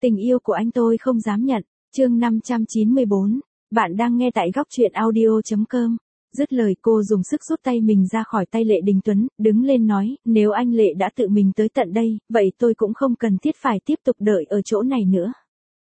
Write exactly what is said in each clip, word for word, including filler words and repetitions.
Tình yêu của anh tôi không dám nhận. Chương năm trăm chín mươi bốn. Bạn đang nghe tại góc truyện audio chấm com. Dứt lời cô dùng sức rút tay mình ra khỏi tay Lệ Đình Tuấn, đứng lên nói, nếu anh Lệ đã tự mình tới tận đây, vậy tôi cũng không cần thiết phải tiếp tục đợi ở chỗ này nữa.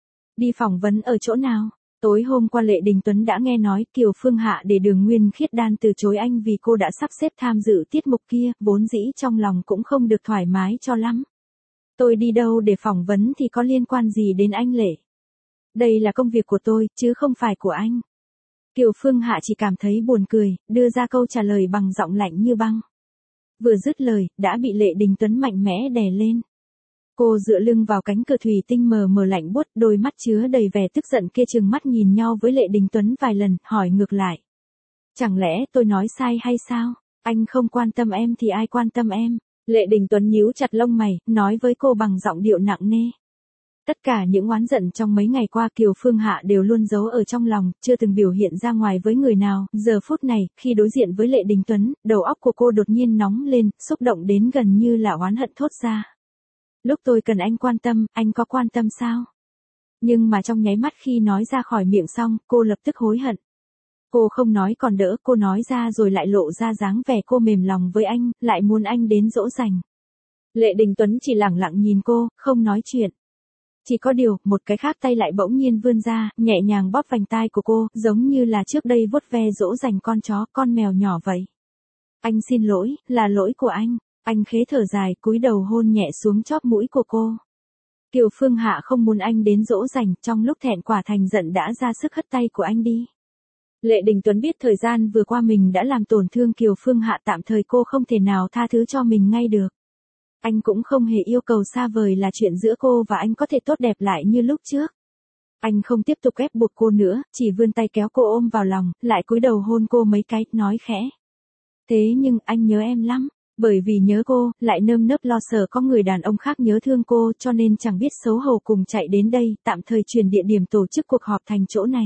Đi phỏng vấn ở chỗ nào? Tối hôm qua Lệ Đình Tuấn đã nghe nói Kiều Phương Hạ để Đường Nguyên Khiết Đan từ chối anh vì cô đã sắp xếp tham dự tiết mục kia, vốn dĩ trong lòng cũng không được thoải mái cho lắm. Tôi đi đâu để phỏng vấn thì có liên quan gì đến anh Lệ? Đây là công việc của tôi, chứ không phải của anh. Kiều Phương Hạ chỉ cảm thấy buồn cười, đưa ra câu trả lời bằng giọng lạnh như băng. Vừa dứt lời, đã bị Lệ Đình Tuấn mạnh mẽ đè lên. Cô dựa lưng vào cánh cửa thủy tinh mờ mờ lạnh buốt, đôi mắt chứa đầy vẻ tức giận kia trừng mắt nhìn nhau với Lệ Đình Tuấn vài lần, hỏi ngược lại. Chẳng lẽ tôi nói sai hay sao? Anh không quan tâm em thì ai quan tâm em? Lệ Đình Tuấn nhíu chặt lông mày, nói với cô bằng giọng điệu nặng nề. Tất cả những oán giận trong mấy ngày qua Kiều Phương Hạ đều luôn giấu ở trong lòng, chưa từng biểu hiện ra ngoài với người nào. Giờ phút này, khi đối diện với Lệ Đình Tuấn, đầu óc của cô đột nhiên nóng lên, xúc động đến gần như là oán hận thốt ra. Lúc tôi cần anh quan tâm, anh có quan tâm sao? Nhưng mà trong nháy mắt khi nói ra khỏi miệng xong, cô lập tức hối hận. Cô không nói còn đỡ, cô nói ra rồi lại lộ ra dáng vẻ cô mềm lòng với anh, lại muốn anh đến dỗ dành. Lệ Đình Tuấn chỉ lẳng lặng nhìn cô, không nói chuyện. Chỉ có điều, một cái khác tay lại bỗng nhiên vươn ra, nhẹ nhàng bóp vành tai của cô, giống như là trước đây vuốt ve dỗ dành con chó, con mèo nhỏ vậy. Anh xin lỗi, là lỗi của anh. Anh khế thở dài, cúi đầu hôn nhẹ xuống chóp mũi của cô. Kiều Phương Hạ không muốn anh đến dỗ dành, trong lúc thẹn quả thành giận đã ra sức hất tay của anh đi. Lệ Đình Tuấn biết thời gian vừa qua mình đã làm tổn thương Kiều Phương Hạ, tạm thời cô không thể nào tha thứ cho mình ngay được. Anh cũng không hề yêu cầu xa vời là chuyện giữa cô và anh có thể tốt đẹp lại như lúc trước. Anh không tiếp tục ép buộc cô nữa, chỉ vươn tay kéo cô ôm vào lòng, lại cúi đầu hôn cô mấy cái, nói khẽ. Thế nhưng anh nhớ em lắm, bởi vì nhớ cô, lại nơm nớp lo sợ có người đàn ông khác nhớ thương cô, cho nên chẳng biết xấu hổ cùng chạy đến đây, tạm thời chuyển địa điểm tổ chức cuộc họp thành chỗ này.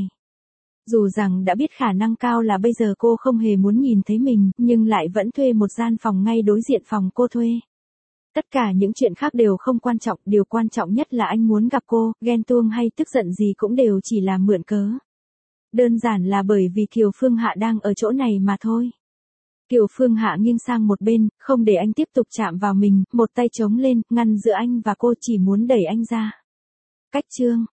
Dù rằng đã biết khả năng cao là bây giờ cô không hề muốn nhìn thấy mình, nhưng lại vẫn thuê một gian phòng ngay đối diện phòng cô thuê. Tất cả những chuyện khác đều không quan trọng, điều quan trọng nhất là anh muốn gặp cô, ghen tuông hay tức giận gì cũng đều chỉ là mượn cớ. Đơn giản là bởi vì Kiều Phương Hạ đang ở chỗ này mà thôi. Kiều Phương Hạ nghiêng sang một bên, không để anh tiếp tục chạm vào mình, một tay chống lên, ngăn giữa anh và cô, chỉ muốn đẩy anh ra. Cách chương,